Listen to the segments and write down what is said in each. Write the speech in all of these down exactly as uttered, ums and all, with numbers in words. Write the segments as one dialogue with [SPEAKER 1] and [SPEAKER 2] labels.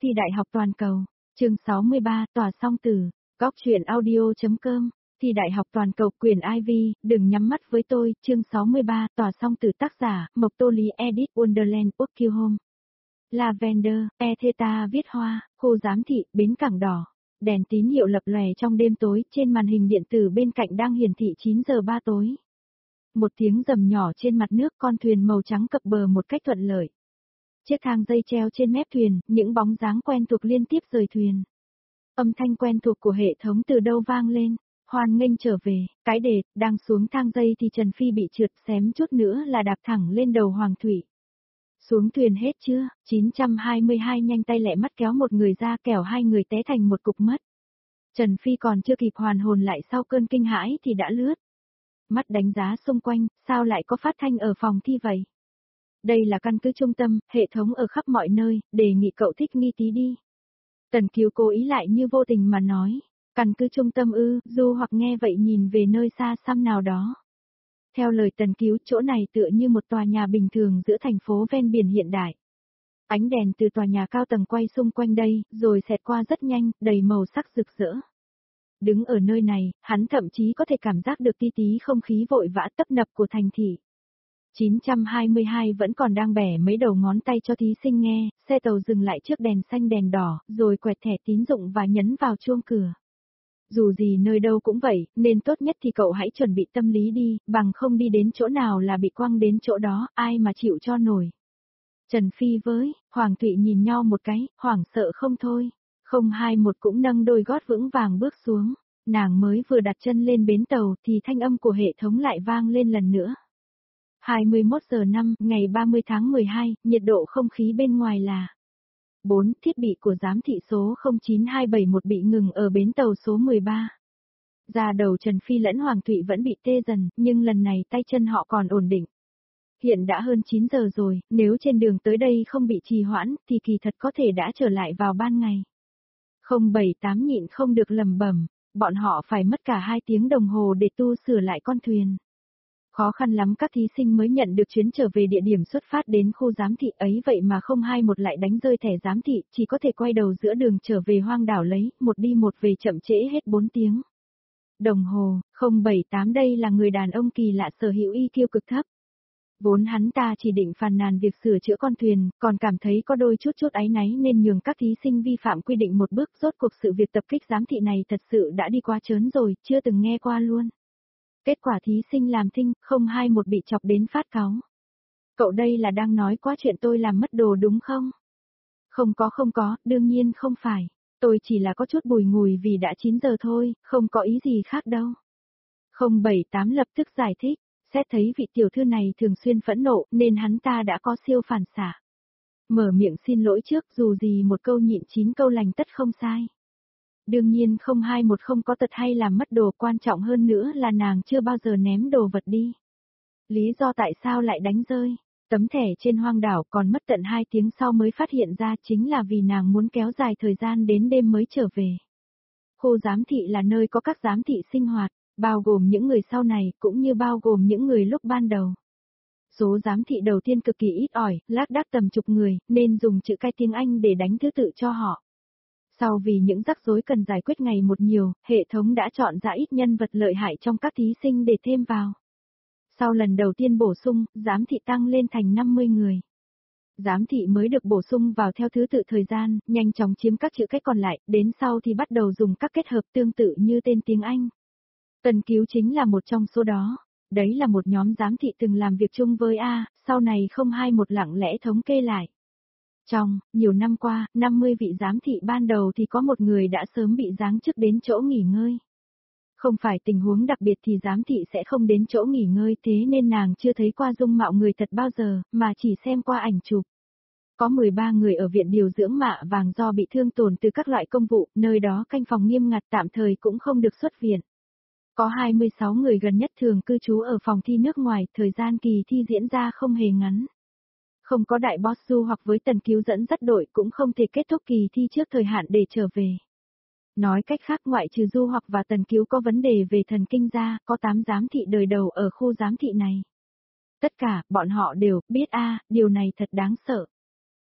[SPEAKER 1] Thi đại học toàn cầu. Chương sáu mươi ba, tòa song tử. Góc truyện audio.com. Thi đại học toàn cầu quyền Ivy, đừng nhắm mắt với tôi. Chương sáu mươi ba, tòa song tử tác giả, Mộc Tô Lý edit Wonderland Work Home. Lavender, E Theta viết hoa, khu giám thị, bến cảng đỏ. Đèn tín hiệu lập lòe trong đêm tối, trên màn hình điện tử bên cạnh đang hiển thị chín giờ ba tối. Một tiếng rầm nhỏ trên mặt nước, con thuyền màu trắng cập bờ một cách thuận lợi. Chiếc thang dây treo trên mép thuyền, những bóng dáng quen thuộc liên tiếp rời thuyền. Âm thanh quen thuộc của hệ thống từ đâu vang lên, hoan nghênh trở về, cái đề, đang xuống thang dây thì Trần Phi bị trượt xém chút nữa là đạp thẳng lên đầu Hoàng Thụy. Xuống thuyền hết chưa? chín trăm hai mươi hai nhanh tay lẹ mắt kéo một người ra kẻo hai người té thành một cục mất. Trần Phi còn chưa kịp hoàn hồn lại sau cơn kinh hãi thì đã lướt. Mắt đánh giá xung quanh, sao lại có phát thanh ở phòng thi vậy? Đây là căn cứ trung tâm, hệ thống ở khắp mọi nơi, đề nghị cậu thích nghi tí đi. Tần Cứu cố ý lại như vô tình mà nói, căn cứ trung tâm ư, Du hoặc nghe vậy nhìn về nơi xa xăm nào đó. Theo lời Tần Cứu, chỗ này tựa như một tòa nhà bình thường giữa thành phố ven biển hiện đại. Ánh đèn từ tòa nhà cao tầng quay xung quanh đây, rồi xẹt qua rất nhanh, đầy màu sắc rực rỡ. Đứng ở nơi này, hắn thậm chí có thể cảm giác được tí tí không khí vội vã tấp nập của thành thị. chín trăm hai mươi hai vẫn còn đang bẻ mấy đầu ngón tay cho thí sinh nghe, xe tàu dừng lại trước đèn xanh đèn đỏ, rồi quẹt thẻ tín dụng và nhấn vào chuông cửa. Dù gì nơi đâu cũng vậy, nên tốt nhất thì cậu hãy chuẩn bị tâm lý đi, bằng không đi đến chỗ nào là bị quăng đến chỗ đó, ai mà chịu cho nổi. Trần Phi với Hoàng Thụy nhìn nhau một cái, hoảng sợ không thôi. Không hai một cũng nâng đôi gót vững vàng bước xuống, nàng mới vừa đặt chân lên bến tàu thì thanh âm của hệ thống lại vang lên lần nữa. hai mươi mốt giờ năm, ngày ba mươi tháng mười hai, nhiệt độ không khí bên ngoài là bốn. Thiết bị của giám thị số không chín hai bảy một bị ngừng ở bến tàu số mười ba. Da đầu Trần Phi lẫn Hoàng Thụy vẫn bị tê dần, nhưng lần này tay chân họ còn ổn định. Hiện đã hơn chín giờ rồi, nếu trên đường tới đây không bị trì hoãn thì kỳ thật có thể đã trở lại vào ban ngày. không bảy tám nhịn không được lầm bẩm, bọn họ phải mất cả hai tiếng đồng hồ để tu sửa lại con thuyền. Khó khăn lắm các thí sinh mới nhận được chuyến trở về địa điểm xuất phát đến khu giám thị ấy, vậy mà không hai một lại đánh rơi thẻ giám thị, chỉ có thể quay đầu giữa đường trở về hoang đảo lấy, một đi một về chậm trễ hết bốn tiếng. Đồng hồ, không bảy tám đây là người đàn ông kỳ lạ sở hữu i kiu cực thấp. Vốn hắn ta chỉ định phàn nàn việc sửa chữa con thuyền, còn cảm thấy có đôi chút chút áy náy nên nhường các thí sinh vi phạm quy định một bước, rốt cuộc sự việc tập kích giám thị này thật sự đã đi quá trớn rồi, chưa từng nghe qua luôn. Kết quả thí sinh làm thinh, không hai một bị chọc đến phát cáu. Cậu đây là đang nói quá chuyện tôi làm mất đồ đúng không? Không có không có, đương nhiên không phải. Tôi chỉ là có chút bùi ngùi vì đã chín giờ thôi, không có ý gì khác đâu. không bảy tám lập tức giải thích, xét thấy vị tiểu thư này thường xuyên phẫn nộ nên hắn ta đã có siêu phản xạ. Mở miệng xin lỗi trước, dù gì một câu nhịn chín câu lành tất không sai. Đương nhiên không hai một không có tật hay làm mất đồ, quan trọng hơn nữa là nàng chưa bao giờ ném đồ vật đi. Lý do tại sao lại đánh rơi tấm thẻ trên hoang đảo còn mất tận hai tiếng sau mới phát hiện ra chính là vì nàng muốn kéo dài thời gian đến đêm mới trở về. Khu giám thị là nơi có các giám thị sinh hoạt, bao gồm những người sau này cũng như bao gồm những người lúc ban đầu. Số giám thị đầu tiên cực kỳ ít ỏi, lác đác tầm chục người, nên dùng chữ cái tiếng Anh để đánh thứ tự cho họ. Sau vì những rắc rối cần giải quyết ngày một nhiều, hệ thống đã chọn ra ít nhân vật lợi hại trong các thí sinh để thêm vào. Sau lần đầu tiên bổ sung, giám thị tăng lên thành năm mươi người. Giám thị mới được bổ sung vào theo thứ tự thời gian, nhanh chóng chiếm các chữ cái còn lại, đến sau thì bắt đầu dùng các kết hợp tương tự như tên tiếng Anh. Tần Cứu chính là một trong số đó. Đấy là một nhóm giám thị từng làm việc chung với A, sau này không hai một lặng lẽ thống kê lại. Trong nhiều năm qua, năm mươi vị giám thị ban đầu thì có một người đã sớm bị giáng chức đến chỗ nghỉ ngơi. Không phải tình huống đặc biệt thì giám thị sẽ không đến chỗ nghỉ ngơi, thế nên nàng chưa thấy qua dung mạo người thật bao giờ, mà chỉ xem qua ảnh chụp. Có mười ba người ở viện điều dưỡng Mạ Vàng do bị thương tổn từ các loại công vụ, nơi đó canh phòng nghiêm ngặt tạm thời cũng không được xuất viện. Có hai mươi sáu người gần nhất thường cư trú ở phòng thi nước ngoài, thời gian kỳ thi diễn ra không hề ngắn. Không có đại boss Du hoặc với Tần Cứu dẫn dắt đội cũng không thể kết thúc kỳ thi trước thời hạn để trở về. Nói cách khác, ngoại trừ Du hoặc và Tần Cứu có vấn đề về thần kinh ra, có tám giám thị đời đầu ở khu giám thị này. Tất cả, bọn họ đều biết a, điều này thật đáng sợ.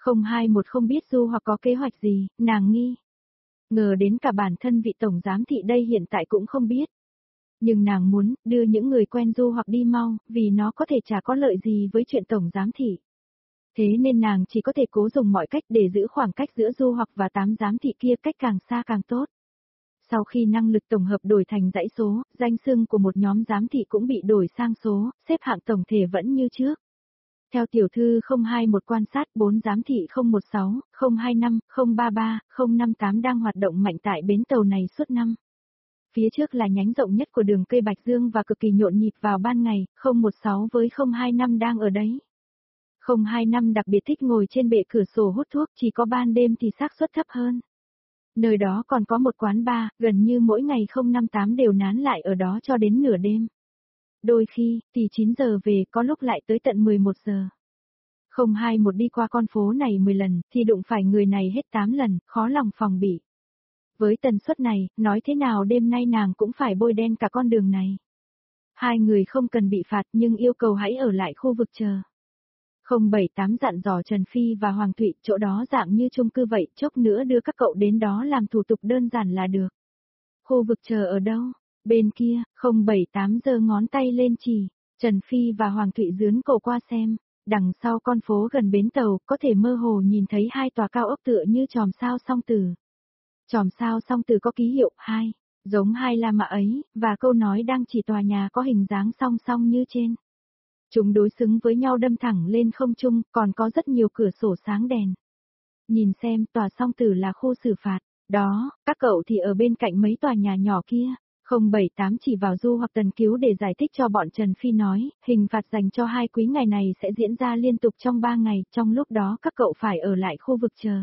[SPEAKER 1] không hai một không biết du hoặc có kế hoạch gì, nàng nghi. Ngờ đến cả bản thân vị tổng giám thị đây hiện tại cũng không biết. Nhưng nàng muốn đưa những người quen du hoặc đi mau, vì nó có thể chả có lợi gì với chuyện tổng giám thị. Thế nên nàng chỉ có thể cố dùng mọi cách để giữ khoảng cách giữa du hoặc và tám giám thị kia cách càng xa càng tốt. Sau khi năng lực tổng hợp đổi thành dãy số, danh xưng của một nhóm giám thị cũng bị đổi sang số, xếp hạng tổng thể vẫn như trước. Theo tiểu thư không hai một quan sát, bốn giám thị không một sáu, không hai năm, không ba ba, không năm tám đang hoạt động mạnh tại bến tàu này suốt năm. Phía trước là nhánh rộng nhất của đường cây Bạch Dương và cực kỳ nhộn nhịp vào ban ngày, không một sáu với không hai năm đang ở đấy. không hai năm đặc biệt thích ngồi trên bệ cửa sổ hút thuốc, chỉ có ban đêm thì xác suất thấp hơn. Nơi đó còn có một quán bar, gần như mỗi ngày không năm tám đều nán lại ở đó cho đến nửa đêm. Đôi khi, thì chín giờ về, có lúc lại tới tận mười một giờ. không hai một đi qua con phố này mười lần, thì đụng phải người này hết tám lần, khó lòng phòng bị. Với tần suất này, nói thế nào đêm nay nàng cũng phải bôi đen cả con đường này. Hai người không cần bị phạt nhưng yêu cầu hãy ở lại khu vực chờ. không bảy tám dặn dò Trần Phi và Hoàng Thụy, chỗ đó dạng như chung cư vậy, chốc nữa đưa các cậu đến đó làm thủ tục đơn giản là được. Khu vực chờ ở đâu? Bên kia, không bảy tám giơ ngón tay lên chỉ, Trần Phi và Hoàng Thụy dướn cổ qua xem, đằng sau con phố gần bến tàu, có thể mơ hồ nhìn thấy hai tòa cao ốc tựa như chòm sao song tử. Chòm sao song tử có ký hiệu hai, giống hai La Mã ấy, và câu nói đang chỉ tòa nhà có hình dáng song song như trên. Chúng đối xứng với nhau đâm thẳng lên không trung, còn có rất nhiều cửa sổ sáng đèn. Nhìn xem, tòa song tử là khu xử phạt, đó, các cậu thì ở bên cạnh mấy tòa nhà nhỏ kia. không bảy tám chỉ vào Du hoặc Tần Cứu để giải thích cho bọn Trần Phi nói, hình phạt dành cho hai quý ngày này sẽ diễn ra liên tục trong ba ngày, trong lúc đó các cậu phải ở lại khu vực chờ.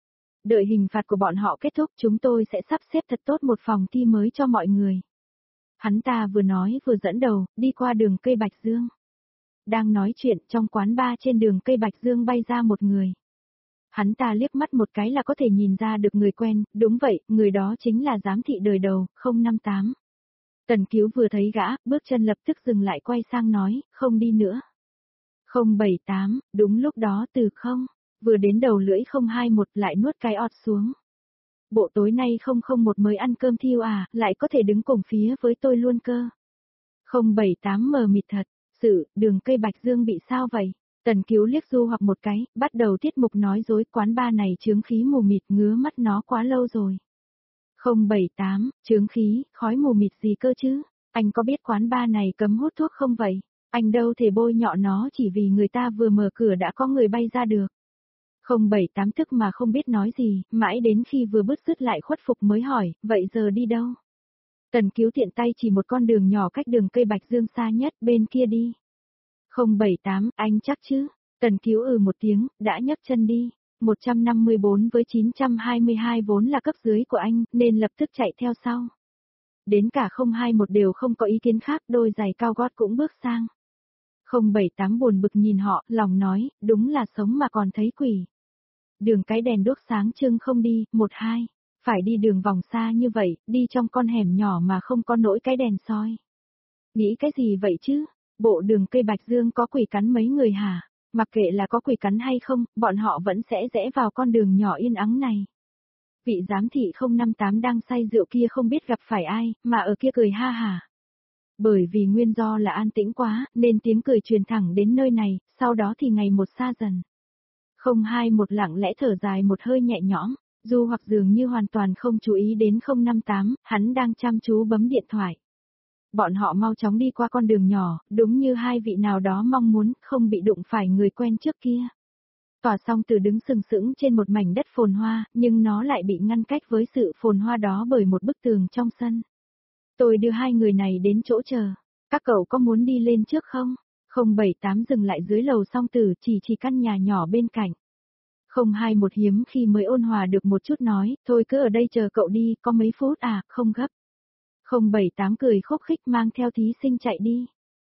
[SPEAKER 1] Đợi hình phạt của bọn họ kết thúc, chúng tôi sẽ sắp xếp thật tốt một phòng thi mới cho mọi người. Hắn ta vừa nói vừa dẫn đầu, đi qua đường cây Bạch Dương. Đang nói chuyện, trong quán bar trên đường cây Bạch Dương bay ra một người. Hắn ta liếc mắt một cái là có thể nhìn ra được người quen, đúng vậy, người đó chính là giám thị đời đầu, không năm tám. Tần Cứu vừa thấy gã, bước chân lập tức dừng lại quay sang nói, không đi nữa. không bảy tám, đúng lúc đó từ không, vừa đến đầu lưỡi không hai một lại nuốt cái ọt xuống. Bộ tối nay không không một mới ăn cơm thiêu à, lại có thể đứng cùng phía với tôi luôn cơ. không bảy tám mờ mịt thật, sự, đường cây Bạch Dương bị sao vậy? Tần Cứu liếc Du hoặc một cái, bắt đầu tiết mục nói dối, quán bar này chướng khí mù mịt, ngứa mắt nó quá lâu rồi. không bảy tám, chướng khí, khói mù mịt gì cơ chứ? Anh có biết quán bar này cấm hút thuốc không vậy? Anh đâu thể bôi nhọ nó chỉ vì người ta vừa mở cửa đã có người bay ra được. không bảy tám tức mà không biết nói gì, mãi đến khi vừa bứt rứt lại khuất phục mới hỏi, vậy giờ đi đâu? Tần Cứu tiện tay chỉ một con đường nhỏ cách đường cây Bạch Dương xa nhất, bên kia đi. không bảy tám, anh chắc chứ? Tần Cứu ừ một tiếng, đã nhấc chân đi. một trăm năm mươi bốn với chín trăm hai mươi hai vốn là cấp dưới của anh, nên lập tức chạy theo sau. Đến cả không hai một đều không có ý kiến khác, đôi giày cao gót cũng bước sang. không bảy tám buồn bực nhìn họ, lòng nói, đúng là sống mà còn thấy quỷ. Đường cái đèn đuốc sáng trưng không đi, một hai. Phải đi đường vòng xa như vậy, đi trong con hẻm nhỏ mà không có nỗi cái đèn soi. Nghĩ cái gì vậy chứ? Bộ đường cây Bạch Dương có quỷ cắn mấy người hả? Mặc kệ là có quỷ cắn hay không, bọn họ vẫn sẽ rẽ vào con đường nhỏ yên ắng này. Vị giám thị không năm tám đang say rượu kia không biết gặp phải ai, mà ở kia cười ha hả. Bởi vì nguyên do là an tĩnh quá, nên tiếng cười truyền thẳng đến nơi này, sau đó thì ngày một xa dần. không hai một lặng lẽ thở dài một hơi nhẹ nhõm, Du hoặc dường như hoàn toàn không chú ý đến không năm tám, hắn đang chăm chú bấm điện thoại. Bọn họ mau chóng đi qua con đường nhỏ, đúng như hai vị nào đó mong muốn, không bị đụng phải người quen trước kia. Tòa song từ đứng sừng sững trên một mảnh đất phồn hoa, nhưng nó lại bị ngăn cách với sự phồn hoa đó bởi một bức tường trong sân. Tôi đưa hai người này đến chỗ chờ. Các cậu có muốn đi lên trước không? không bảy tám dừng lại dưới lầu song tử, chỉ chỉ căn nhà nhỏ bên cạnh. không hai một hiếm khi mới ôn hòa được một chút nói, thôi cứ ở đây chờ cậu đi, có mấy phút à, không gấp. không bảy tám cười khúc khích mang theo thí sinh chạy đi.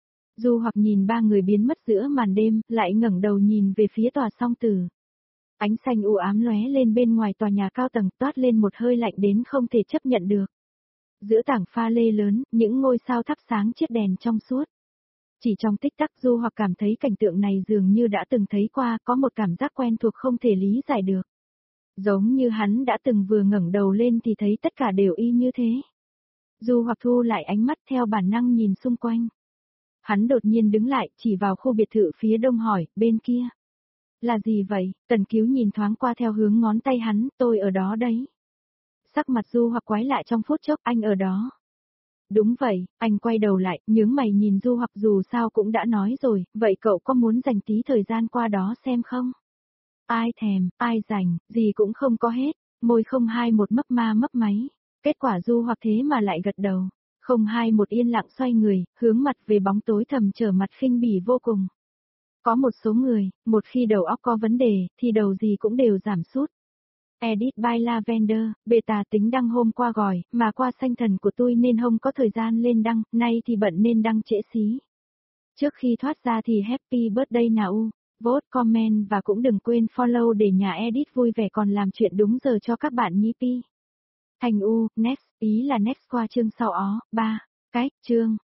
[SPEAKER 1] Du hoặc nhìn ba người biến mất giữa màn đêm, lại ngẩng đầu nhìn về phía tòa song tử. Ánh xanh u ám lóe lên bên ngoài tòa nhà cao tầng, toát lên một hơi lạnh đến không thể chấp nhận được. Giữa tảng pha lê lớn, những ngôi sao thắp sáng chiếc đèn trong suốt. Chỉ trong tích tắc Du Hoặc cảm thấy cảnh tượng này dường như đã từng thấy qua, có một cảm giác quen thuộc không thể lý giải được. Giống như hắn đã từng vừa ngẩng đầu lên thì thấy tất cả đều y như thế. Du Hoặc thu lại ánh mắt theo bản năng nhìn xung quanh. Hắn đột nhiên đứng lại, chỉ vào khu biệt thự phía đông hỏi, bên kia. Là gì vậy? Tần Cứu nhìn thoáng qua theo hướng ngón tay hắn, tôi ở đó đấy. Sắc mặt Du Hoặc quái lại trong phút chốc, anh ở đó. Đúng vậy, anh quay đầu lại, nhướng mày nhìn Du Hoặc dù sao cũng đã nói rồi, vậy cậu có muốn dành tí thời gian qua đó xem không? Ai thèm, ai dành, gì cũng không có hết, môi không hai một mấp ma mấp máy. Kết quả Du Hoặc thế mà lại gật đầu. Không hai một yên lặng xoay người, hướng mặt về bóng tối thầm trở mặt khinh bỉ vô cùng. Có một số người, một khi đầu óc có vấn đề, thì đầu gì cũng đều giảm sút. Edit by Lavender, beta tính đăng hôm qua gọi, mà qua sanh thần của tôi nên không có thời gian lên đăng, nay thì bận nên đăng trễ xí. Trước khi thoát ra thì happy birthday nào, vote, comment và cũng đừng quên follow để nhà edit vui vẻ còn làm chuyện đúng giờ cho các bạn nhí pi. Thành U, next, ý là next qua chương sau ó, ba, cái, chương.